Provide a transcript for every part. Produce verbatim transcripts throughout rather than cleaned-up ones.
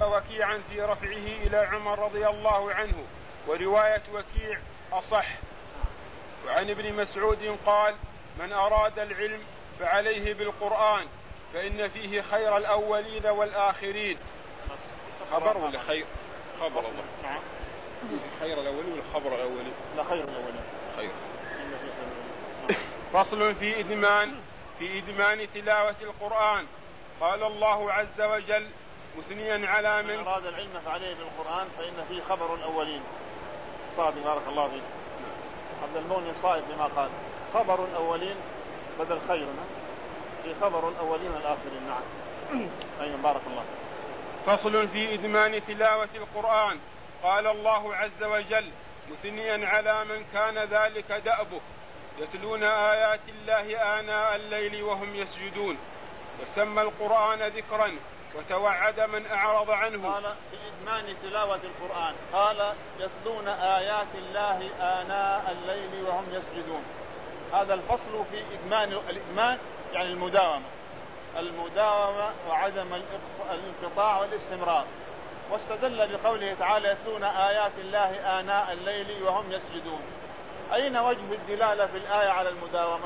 وكيعا في رفعه إلى عمر رضي الله عنه، ورواية وكيع أصح. وعن ابن مسعود قال: من أراد العلم فعليه بالقرآن فإن فيه خير الأولين والآخرين. خبر ولا خير؟ خبر الله. نعم. خير الأولين ولا خبر الأولين؟ لا، خير الأولين. خير. فصل في إدمان في إدمان تلاوة القرآن. قال الله عز وجل مثنيا على من, من أراد العلم فعليه بالقرآن فإن فيه خبر الأولين. صادق بارك الله فيك. عبد المؤمن صائب بما قال خبر الأولين بدل خيرنا في خبر الأولين والآخرين. نعم. أيوة بارك الله. فصل في إدمان تلاوة القرآن. قال الله عز وجل مثنيا على من كان ذلك دأبه يتلون آيات الله آناء الليل وهم يسجدون، وسمى القرآن ذكرا وتوعد من أعرض عنه. قال في إدمان تلاوة القرآن قال يتلون آيات الله آناء الليل وهم يسجدون. هذا الفصل في إدمان. الإدمان يعني المداومة المداومة وعدم الانقطاع والاستمرار. واستدل بقوله تعالى يتلون آيات الله آناء الليل وهم يسجدون. أين وجه الدلالة في الآية على المداومة؟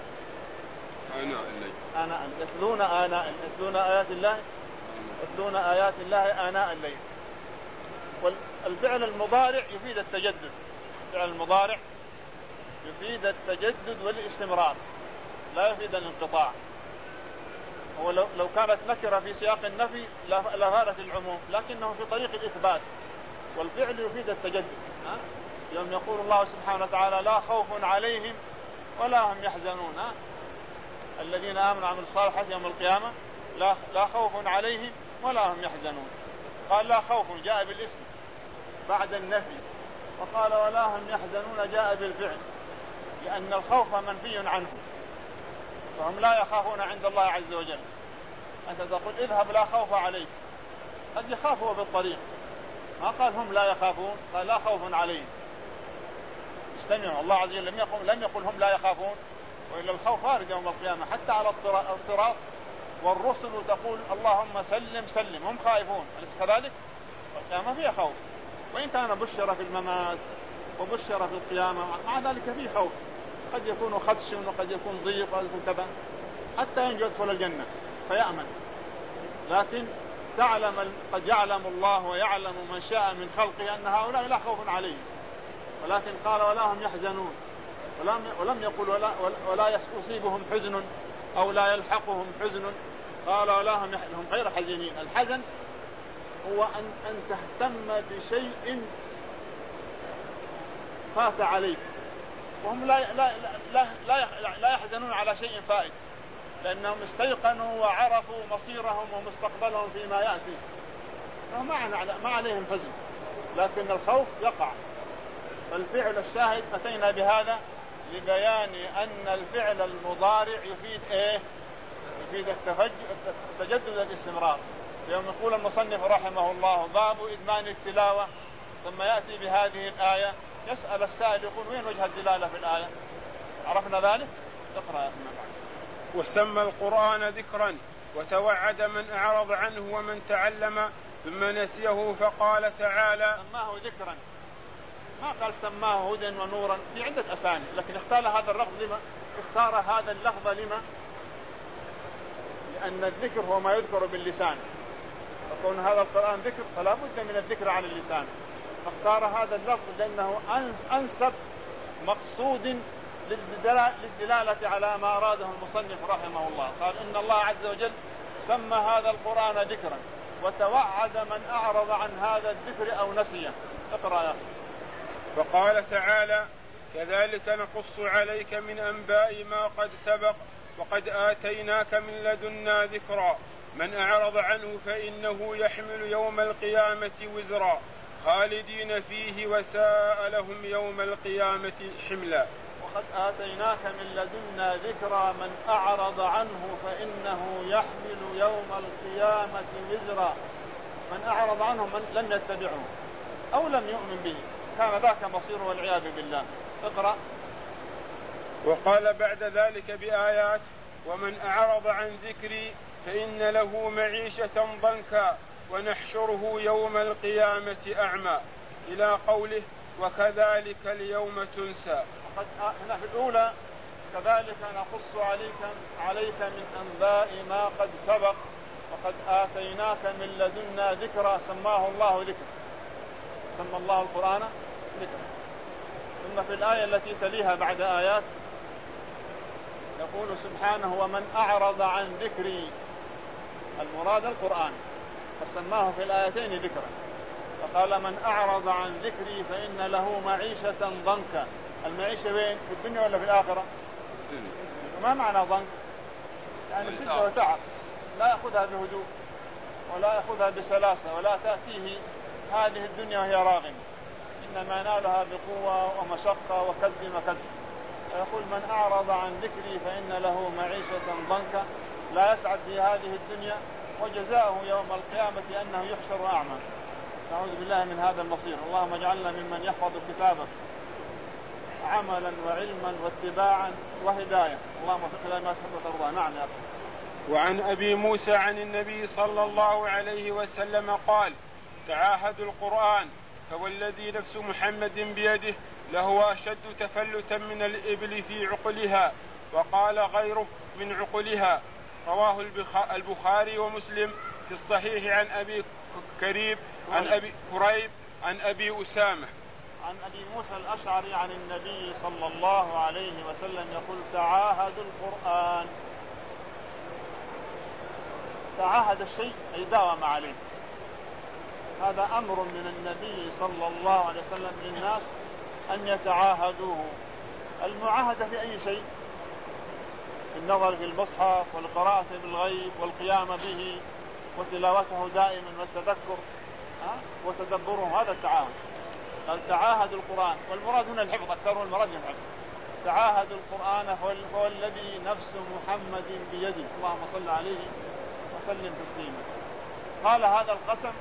آناء الليل. آناء يتلون آناء يتلون آيات الله يتلون آيات الله آناء الليل. والفعل المضارع يفيد التجدد. الفعل المضارع يفيد التجدد والاستمرار لا يفيد الانقطاع. ولو لو كانت نكرة في سياق النفي لفادت العموم، لكنه في طريق الإثبات. والفعل يفيد التجدد. ها؟ يوم يقول الله سبحانه وتعالى لا خوف عليهم ولا هم يحزنون. ها؟ الذين آمنوا وعملوا الصالحات يوم القيامة لا, لا خوف عليهم ولا هم يحزنون. قال لا خوف جاء بالاسم بعد النفي، وقال ولا هم يحزنون جاء بالفعل، لأن الخوف منفي عنه فهم لا يخافون عند الله عز وجل. أنت تقول اذهب لا خوف عليك، قد يخافوا بالطريق. ما قال هم لا يخافون، قال لا خوف عليهم. استمعوا، الله عز وجل لم يقل لم يقل هم لا يخافون، وإلا الخوف وارد يوم القيامة حتى على الصراط، والرسل تقول اللهم سلم سلم، هم خائفون، أليس كذلك؟ القيامة فيها خوف، وإن كان بشر في الممات وبشر في القيامة مع ذلك فيه خوف، قد يكون خدش وقد يكون ضيق وقد يكون كذا، حتى ينجو يدخل الجنة فيأمن. لكن تعلم قد يعلم الله ويعلم من شاء من خلقه أن هؤلاء لا خوف عليهم، ولكن قال ولا هم يحزنون، ولم, ولم يقل ولا, ولا يصيبهم حزن أو لا يلحقهم حزن، قال ولا هم, هم غير حزينين. الحزن هو أن, أن تهتم بشيء فات عليك، وهم لا, لا, لا, لا, لا يحزنون على شيء فائت، لأنهم استيقنوا وعرفوا مصيرهم ومستقبلهم فيما يأتي، ما عليهم حزن. لكن الخوف يقع. فالفعل الشاهد أتينا بهذا لبيان أن الفعل المضارع يفيد إيه؟ يفيد التجدد والاستمرار. يوم يقول المصنف رحمه الله باب إدمان التلاوة، ثم يأتي بهذه الآية، يسأل السائل يقول وين وجه الدلالة في الآية؟ عرفنا ذلك؟ تقرأ يا أخي. وسمى القرآن ذكرا وتوعد من أعرض عنه ومن تعلم ثم نسيه، فقال تعالى سماه ذكرا، ما قال سماه هدى ونورا، في عدة أساني، لكن اختار هذا اللفظ لما؟ اختار هذا اللفظ لما؟ لأن الذكر هو ما يذكر باللسان، فكون هذا القرآن ذكر فلا بد من الذكر على اللسان، فاختار هذا اللفظ لأنه أنسب مقصود للدلالة على ما أراده المصنف رحمه الله. قال إن الله عز وجل سمى هذا القرآن ذكرا وتوعد من أعرض عن هذا الذكر أو نسيه. اقرأ يا أخي. فقال تعالى كذلك نقص عليك من أنباء ما قد سبق وقد آتيناك من لدنا ذكرا من أعرض عنه فإنه يحمل يوم القيامة وزرا خالدين فيه وساء لهم يوم القيامة حملا. وقد آتيناك من لدنا ذكرا من أعرض عنه فإنه يحمل يوم القيامة وزرا. من أعرض عنه من لم يتبعه أو لم يؤمن به كان ذاك مصيره والعياذ بالله. اقرأ. وقال بعد ذلك بآيات ومن أعرض عن ذكري فإن له معيشة ضنكا ونحشره يوم القيامة أعمى إلى قوله وكذلك اليوم تنسى. هنا في الأولى كذلك نقص عليك, عليك من أنباء ما قد سبق وقد آتيناك من لدنا ذكرى سماه الله ذكر، سمى الله القرآن ذكر. ثم في الآية التي تليها بعد آيات يقول سبحانه ومن أعرض عن ذكري، المراد القرآن، فسماه في الآيتين ذكرا، فقال من أعرض عن ذكري فإن له معيشة ضنكا. المعيشة وين؟ في الدنيا ولا في الآخرة؟ ما معنى ضنك؟ يعني شدة وتعب، لا يأخذها بهدوء ولا يأخذها بسلاسة ولا تأتيه هذه الدنيا وهي راغمة، إنما نالها بقوة ومشقة وكد مكد. فيقول من أعرض عن ذكري فإن له معيشة ضنكا لا يسعد في هذه الدنيا وجزاؤه يوم القيامة أنه يحشر أعمى. نعوذ بالله من هذا المصير. اللهم اجعلنا ممن يحفظ كتابك عملا وعلما واتباعا وهداية. اللهم وفقنا لما تحب وترضى. نعم يا أخي. وعن أبي موسى عن النبي صلى الله عليه وسلم قال تعاهدوا القرآن فوالذي نفس محمد بيده لهو أشد تفلتا من الإبل في عقلها، وقال غيره من عقلها. رواه البخاري ومسلم في الصحيح عن أبي كريب عن أبي كريب عن أبي أسامة عن أبي موسى الأشعري عن النبي صلى الله عليه وسلم يقول تعاهدوا القرآن. تعاهد الشيء أي داوم عليه، هذا أمر من النبي صلى الله عليه وسلم للناس أن يتعاهدوه. المعاهدة في أي شيء؟ النظر في المصحف والقراءة بالغيب والقيام به وتلاوته دائما والتذكر وتدبره، هذا التعاهد. قال تعاهدوا القرآن، والمراد هنا الحفظ أكثر، المراد الحفظ. تعاهدوا القرآن هو الذي نفس محمد بيده، اللهم صل عليه وسلم تسليما. قال هذا القسم،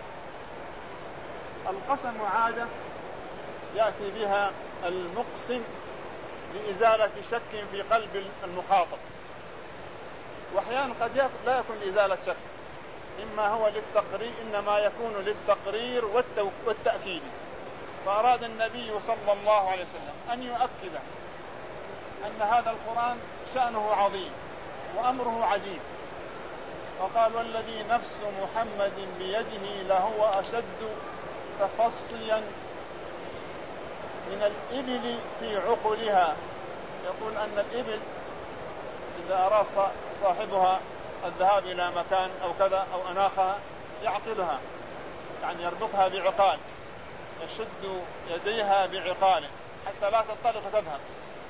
القسم عادة يأتي بها المقسم لإزالة شك في قلب المخاطب، وأحيانا قد لا يكون لإزالة شك، إما هو للتقرير، إنما يكون للتقرير والتأكيد. فأراد النبي صلى الله عليه وسلم أن يؤكد أن هذا القرآن شأنه عظيم وأمره عجيب، فقال والذي نفس محمد بيده لهو أشد تفصيا من الإبل في عقلها. يقول أن الإبل إذا أراد صاحبها الذهاب إلى مكان أو كذا أو أناخها يعقلها، يعني يربطها بعقال، يشد يديها بعقال حتى لا تنطلق تذهب.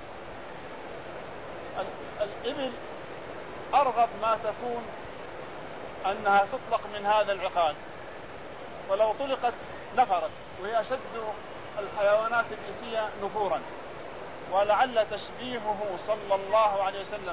الإبل أرغب ما تكون أنها تطلق من هذا العقال، ولو طلقت نفرت، وهي أشد الحيوانات الإنسية نفورا. ولعل تشبيهه صلى الله عليه وسلم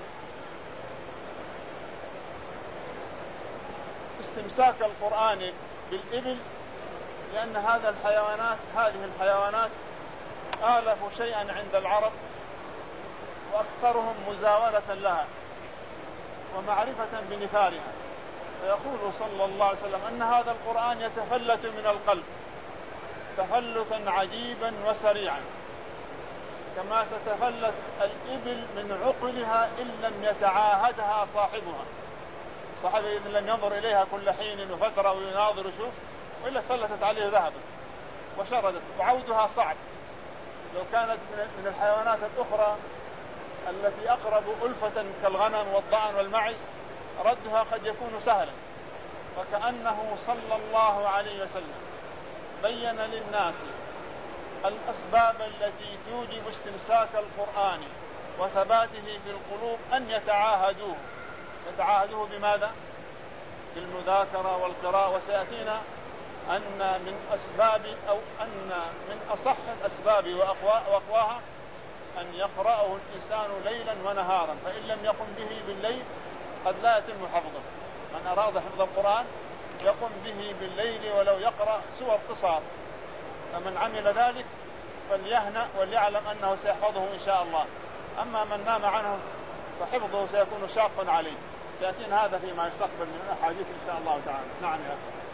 استمساك القرآن بالإبل، لأن هذا الحيوانات هذه الحيوانات آلف شيئا عند العرب وأكثرهم مزاولة لها ومعرفة بنفارها. فيقول صلى الله عليه وسلم أن هذا القرآن يتفلت من القلب تفلتا عجيبا وسريعا، كما تتفلت الإبل من عقلها إن لم يتعاهدها صاحبها. صاحبها إذن لم ينظر إليها كل حين وفترة ويناظر ويشوف، وإلا فلتت عليه ذهبا وشردت، وعودها صعب. لو كانت من الحيوانات الأخرى التي أقرب ألفة كالغنم والضأن والمعز ردها قد يكون سهلا. فكأنه صلى الله عليه وسلم بين للناس الأسباب التي توجب استمساك القرآن وثباته في القلوب أن يتعاهدوه. يتعاهدوه بماذا؟ بالمذاكرة والقراءة. وسيأتينا أن من أسباب أو أن من أصح الأسباب وأقواها أن يقرأه الإنسان ليلا ونهارا، فإن لم يقم به بالليل قد لا يتم حفظه. من أراد حفظ القرآن يقم به بالليل ولو يقرأ سور قصار، فمن عمل ذلك فليهنأ وليعلم أنه سيحفظه إن شاء الله. أما من نام عنه فحفظه سيكون شاقا عليه. سيأتينا هذا فيما يستقبل من الأحاديث إن شاء الله تعالى. نعم يا أخي.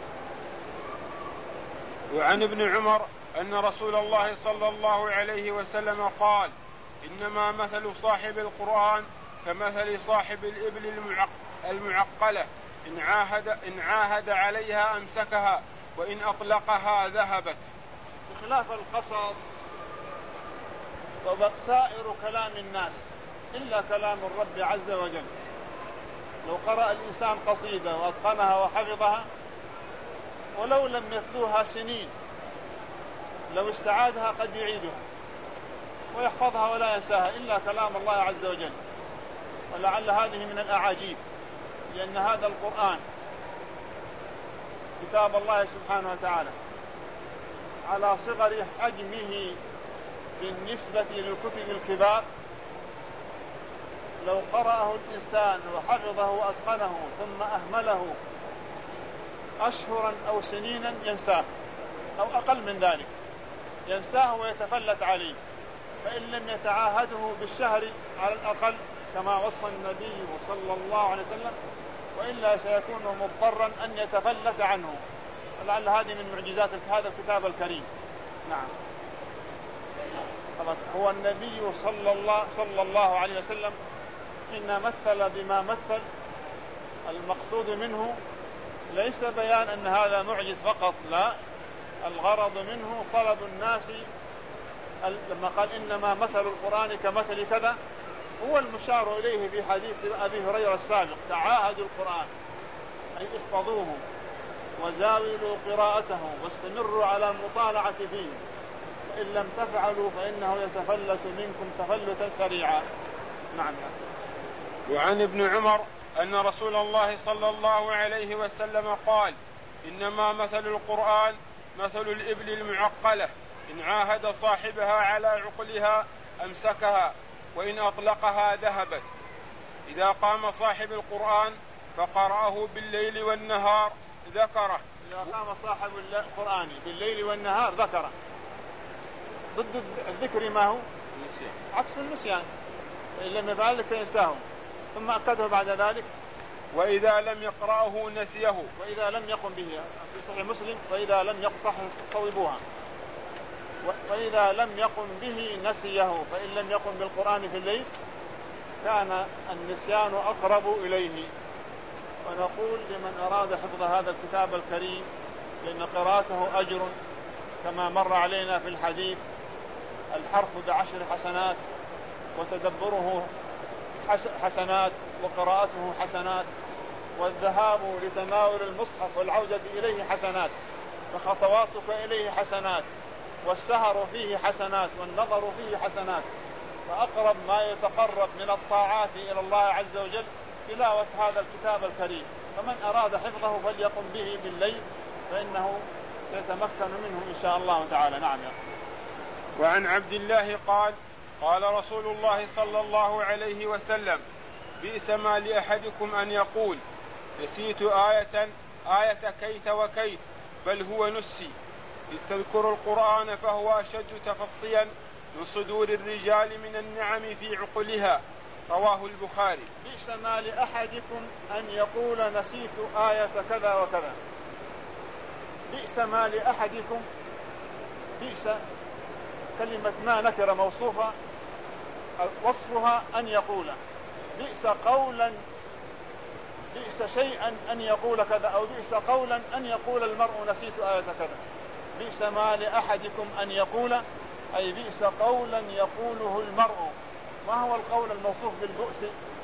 وعن ابن عمر أن رسول الله صلى الله عليه وسلم قال إنما مثل صاحب القرآن كمثل صاحب الإبل المعقلة إن عاهد, إن عاهد عليها أمسكها وإن أطلقها ذهبت. بخلاف القصص وسائر كلام الناس إلا كلام الرب عز وجل، لو قرأ الإنسان قصيدة وأتقنها وحفظها ولو لم يتلوها سنين لو استعادها قد يعيدها ويحفظها ولا ينساها إلا كلام الله عز وجل. ولعل هذه من الأعاجيب، لأن هذا القرآن كتاب الله سبحانه وتعالى على صغر حجمه بالنسبة للكتب الكبار، لو قرأه الإنسان وحفظه وأتقنه ثم أهمله أشهرا أو سنينا ينساه، أو أقل من ذلك ينساه ويتفلت عليه، فإن لم يتعاهده بالشهر على الأقل كما وصى النبي صلى الله عليه وسلم، وإلا سيكون مضطرا أن يتفلت عنه. ولعل هذه من معجزات هذا الكتاب الكريم. نعم. هو النبي صلى الله, صلى الله عليه وسلم إن مثل بما مثل المقصود منه ليس بيان أن هذا معجز فقط، لا، الغرض منه طلب الناس لما قال إنما مثل القرآن كمثل كذا، هو المشار إليه في حديث أبي هريرة السابق: تعاهدوا القرآن أي احفظوه وزاولوا قراءته واستمروا على المطالعة فيه، فإن لم تفعلوا فإنه يتفلت منكم تفلتا سريعا. نعم. وعن ابن عمر أن رسول الله صلى الله عليه وسلم قال إنما مثل القرآن مثل الإبل المعقلة إن عاهد صاحبها على عقلها أمسكها وإن أطلقها ذهبت. إذا قام صاحب القرآن فقرأه بالليل والنهار ذكره. إذا قام صاحب القرآن بالليل والنهار ذكره. ضد الذكر ما هو؟ النسيان. عكس النسيان، إن لم يفعل ذلك ينساه. ثم أكده بعد ذلك: وإذا لم يقرأه نسيه. وإذا لم يقم به، في صحيح مسلم: وإذا لم يقصح صوبوها. وإذا لم يقم به نسيه، فإن لم يقم بالقرآن في الليل كان النسيان أقرب إليه. ونقول لمن أراد حفظ هذا الكتاب الكريم لأن قراءته أجر كما مر علينا في الحديث: الحرف بعشر حسنات، وتدبره حسنات، وقراءته حسنات، والذهاب لتناول المصحف والعودة إليه حسنات، فخطواتك إليه حسنات، والسهر فيه حسنات، والنظر فيه حسنات. فأقرب ما يتقرب من الطاعات إلى الله عز وجل تلاوة هذا الكتاب الكريم. فمن أراد حفظه فليقم به بالليل فإنه سيتمكن منه إن شاء الله تعالى. نعم. وعن عبد الله قال قال رسول الله صلى الله عليه وسلم: بئس ما لأحدكم أن يقول نسيت آية آية كيت وكيت، بل هو نسي. استذكروا القرآن فهو أشد تفصيا من صدور الرجال من النعم في عقلها. رواه البخاري. بئس ما لأحدكم أن يقول نسيت آية كذا وكذا. بئس ما لأحدكم، بئس كلمة ما نكرة موصوفة وصفها أن يقول. بئس قولا، بئس شيئا أن يقول كذا، أو بئس قولا أن يقول المرء نسيت آية كذا. بئس ما لأحدكم أن يقول، أي بئس قولا يقوله المرء. ما هو القول الموصوف بالبؤس؟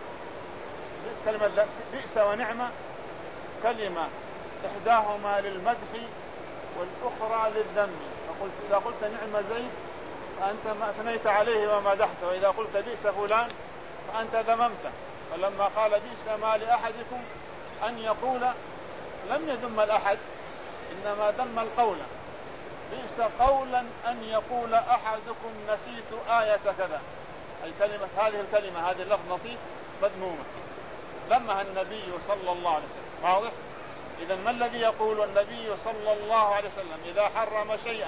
بئس كلمة بئس ونعمة كلمة إحداهما للمدح والأخرى للذم. فقلت إذا قلت نعم زيد فأنت ما أثنيت عليه ومدحته، وإذا قلت بئس فلان فأنت ذممته. فلما قال بئس ما لأحدكم أن يقول لم يذم الأحد، إنما ذم القول. بئس قولا أن يقول أحدكم نسيت آية كذا، أي كلمة هذه الكلمة هذه اللفظ نسيت مذمومة ذمها النبي صلى الله عليه وسلم. واضح؟ إذن ما الذي يقول النبي صلى الله عليه وسلم إذا حرم شيئا؟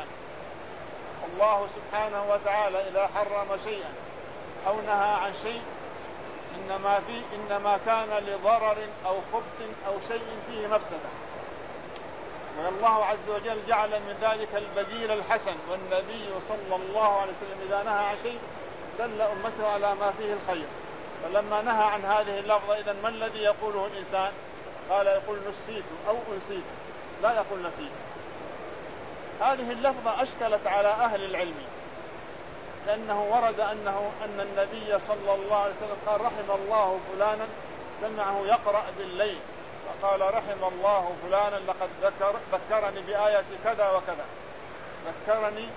الله سبحانه وتعالى إذا حرم شيئا أو نهى عن شيء إنما, فيه إنما كان لضرر أو خبث أو شيء فيه مفسدة. والله عز وجل جعل من ذلك البديل الحسن، والنبي صلى الله عليه وسلم إذا نهى عن شيء دل أمته على ما فيه الخير. فلما نهى عن هذه اللفظة إذن ما الذي يقوله الإنسان؟ قال يقول نسيت أو أنسيت، لا يقول نسيت. هذه اللفظة أشكلت على أهل العلم، لأنه ورد أنه أن النبي صلى الله عليه وسلم قال رحم الله فلانا سمعه يقرأ بالليل، فقال رحم الله فلانا لقد ذكر ذكرني بآية كذا وكذا، ذكرني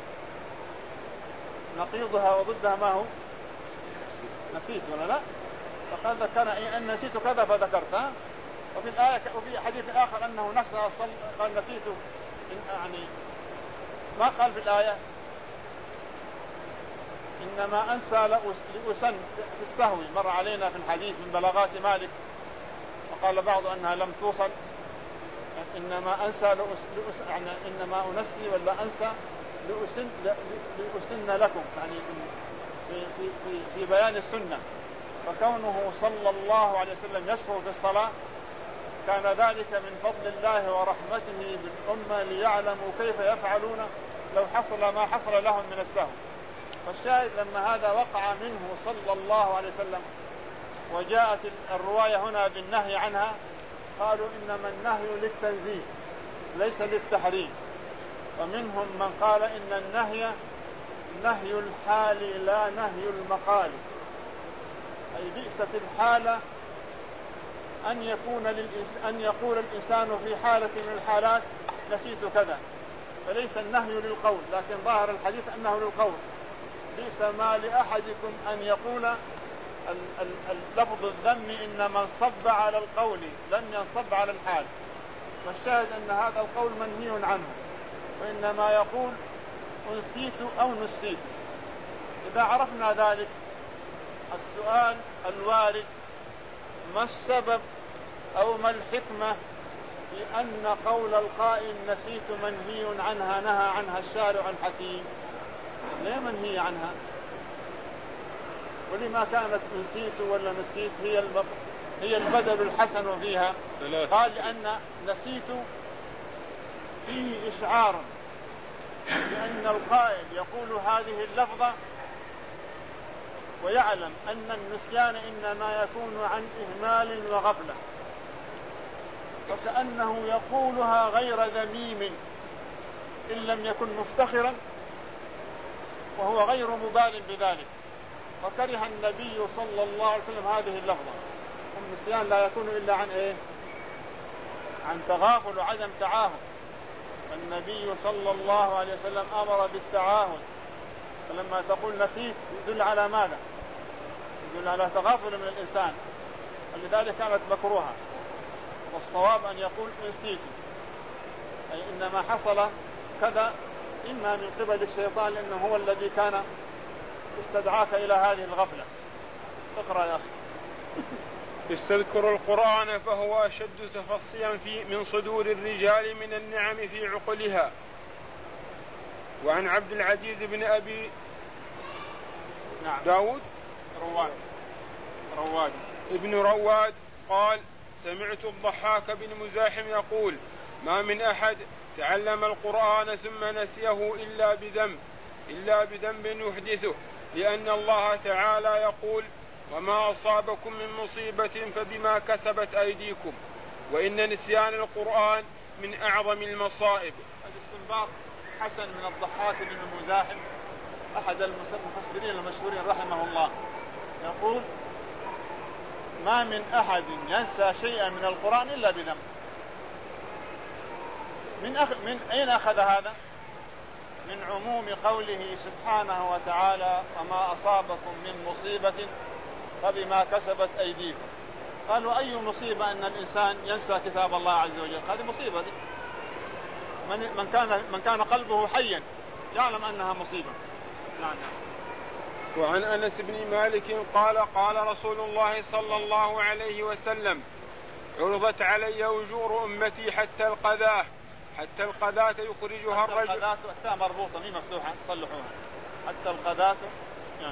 نقيضها وضدها ما هو؟ نسيت ولا لا؟ فقال ذكرني أن نسيت كذا فذكرتها. وفي الآية وفي حديث آخر أنه نسى قال نسيت، يعني ما قال في الآية إنما أنسى لأسن في السهو، مر علينا في الحديث من بلاغات مالك، وقال بعض أنها لم توصل، إنما أنسى لأس يعني إنما أنسي ولا أنسى لأسن لأسن لكم، يعني في في في, في بيان السنة. فكونه صلى الله عليه وسلم يسهو في الصلاة كان ذلك من فضل الله ورحمته بالأمة ليعلموا كيف يفعلون لو حصل ما حصل لهم من السهو. فالشاهد لما هذا وقع منه صلى الله عليه وسلم وجاءت الرواية هنا بالنهي عنها، قالوا إنما النهي للتنزيه ليس للتحريم. ومنهم من قال إن النهي نهي الحال لا نهي المقال، أي بئست الحالة أن يكون للإنس... أن يقول الإنسان في حالة من الحالات نسيت كذا، فليس النهي للقول، لكن ظاهر الحديث أنه للقول. ليس ما لأحدكم أن يقول اللفظ الذم إنما انصب على القول لم ينصب على الحال. والشاهد أن هذا القول منهي عنه، وإنما يقول أنسيت أو نسيت. إذا عرفنا ذلك السؤال الوارد ما السبب أو ما الحكمة في أن قول القائل نسيت منهي عنها نهى عنها الشارع الحكيم؟ ليه منهي عنها؟ ولما كانت نسيت ولا نسيت هي هي البدل الحسن فيها؟ قال لأن نسيت فيه إشعار بأن القائل يقول هذه اللفظة ويعلم أن النسيان إنما يكون عن إهمال وغفلة، فكأنه يقولها غير ذميم إن لم يكن مفتخرا وهو غير مبال بذلك. وكره النبي صلى الله عليه وسلم هذه اللفظة. النسيان لا يكون إلا عن إيه؟ عن تغافل وعدم تعاهد. النبي صلى الله عليه وسلم أمر بالتعاهد، فلما تقول نسيت يدل على ماذا؟ يدل على تغافل من الإنسان، ولذلك كانت مكروهة. والصواب أن يقول نسيت، أي إنما حصل كذا إما من قبل الشيطان لأنه هو الذي كان استدعاك إلى هذه الغفلة. اقرأ يا أخي. يستذكر القرآن فهو أشد تفصيا في من صدور الرجال من النعم في عقلها. وعن عبد العزيز بن أبي نعم. داود رواد رواد ابن رواد قال سمعت الضحاك بن مزاحم يقول ما من أحد تعلم القرآن ثم نسيه إلا بذنب إلا بذنب يحدثه، لأن الله تعالى يقول وما أصابكم من مصيبة فبما كسبت أيديكم، وإن نسيان القرآن من أعظم المصائب. هذا استنباط حسن من الضحاك بن مزاحم أحد المفسرين المشهورين رحمه الله، يقول ما من أحد ينسى شيئا من القرآن إلا بذنب. من, أخ... من أين أخذ هذا؟ من عموم قوله سبحانه وتعالى وما أصابكم من مصيبة فبما كسبت أيديكم. قالوا أي مصيبة أن الإنسان ينسى كتاب الله عز وجل؟ هذه مصيبة دي. من... من, كان... من كان قلبه حيا يعلم أنها مصيبة. نعم. وعن أنس بن مالك قال قال رسول الله صلى الله عليه وسلم عرضت علي أجور أمتي حتى القذاة حتى القذاة يخرجها حتى الرجل. القذاة التاء مربوطة مي مفتوحة صلحوها. حتى القذاة يعني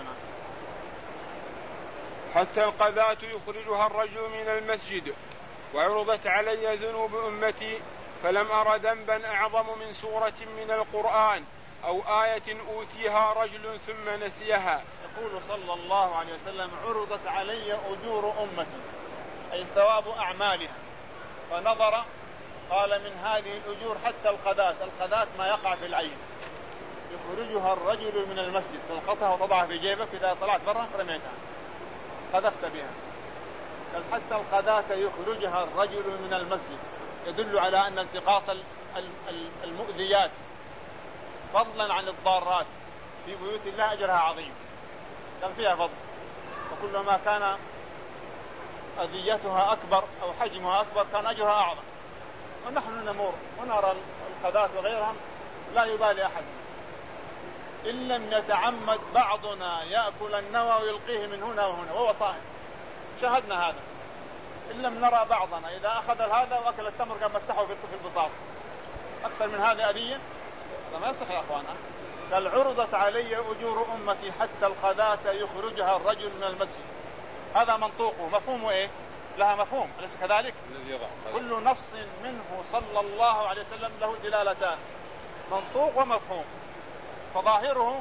حتى القذاة يخرجها الرجل من المسجد. وعرضت علي ذنوب أمتي فلم أر ذنبا أعظم من سورة من القرآن أو آية أوتيها رجل ثم نسيها. يقول صلى الله عليه وسلم: عرضت علي أجور أمتي، أي ثواب أعمالها، فنظر قال: من هذه الأجور حتى القذاة. القذاة ما يقع في العين، يخرجها الرجل من المسجد، تلقطها وتضعها في جيبك، إذا طلعت برا رميتها قذفت بها. قال: حتى القذاة يخرجها الرجل من المسجد، يدل على أن التقاط المؤذيات فضلا عن الضارات في بيوت الله أجرها عظيم، كان فيها فضل، وكلما كان أذيتها أكبر أو حجمها أكبر كان أجرها أعظم. ونحن نمر ونرى القذاة وغيرها لا يبالي أحد، إن لم يتعمد بعضنا يأكل النوى ويلقيه من هنا وهنا وهو صائم، شاهدنا هذا. إن لم نرى بعضنا إذا أخذ هذا وأكل التمر كان مسحه في البساط، أكثر من هذا أذية، هذا ما يصح يا أخوانا. قال: عرضت علي أجور أمتي حتى القذاة يخرجها الرجل من المسجد. هذا منطوقه، مفهومه إيه؟ لها مفهوم، أليس كذلك؟ كل نص منه صلى الله عليه وسلم له دلالتان، منطوق ومفهوم. فظاهره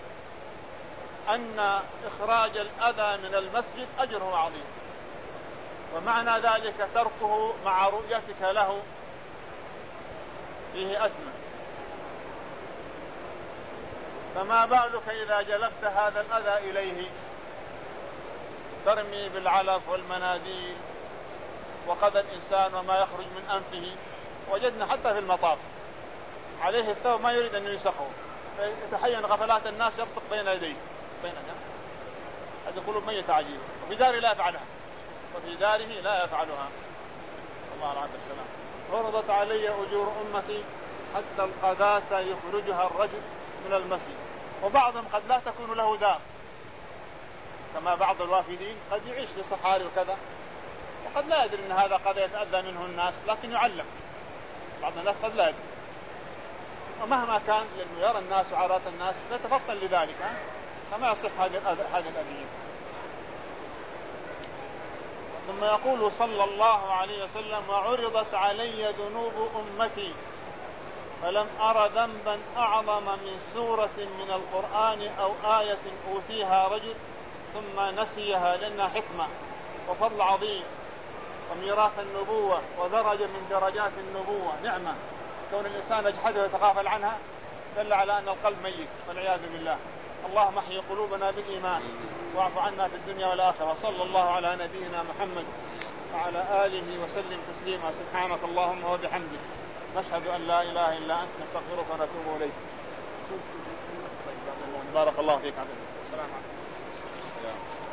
أن إخراج الأذى من المسجد أجره عظيم، ومعنى ذلك تركه مع رؤيتك له فيه أثم. فما بالك إذا جلبت هذا الأذى إليه، ترمي بالعلف والمناديل وقد الإنسان وما يخرج من أنفه. وجدنا حتى في المطاف عليه الثوب ما يريد أن يسخه، يتحين غفلات الناس يبصق بين يديه بين هذه قلوب ميتة عجيبة. وفي داره لا يفعلها، وفي داره لا يفعلها، صلى الله عليه وسلم. عرضت علي أجور أمتي حتى القذاة يخرجها الرجل من المسجد. وبعضهم قد لا تكون له دار، كما بعض الوافدين قد يعيش في صحاري وكذا، وقد لا يدري أن هذا قد يتأذى منه الناس، لكن يعلم. بعض الناس قد لا يدري، ومهما كان لأنه يرى الناس وعرات الناس يتفطن لذلك، فما يصح هذه الأذية. ثم يقول صلى الله عليه وسلم: وعرضت علي ذنوب أمتي فلم أر ذنبا أعظم من سورة من القرآن أو آية أوتيها رجل ثم نسيها، لأنها حكمة وفضل عظيم وميراث النبوة ودرجة من درجات النبوة، نعمة. كون الإنسان يجحدها ويتغافل عنها دل على أن القلب ميت والعياذ بالله. اللهم احيي قلوبنا بالإيمان واعف عنا في الدنيا والآخرة. صلى الله على نبينا محمد وعلى آله وسلم تسليما. سبحانك اللهم وبحمدك، نشهد أن لا إله إلا أنت، نستغفرك ونتوب إليك. بارك الله فيك. السلام عليكم.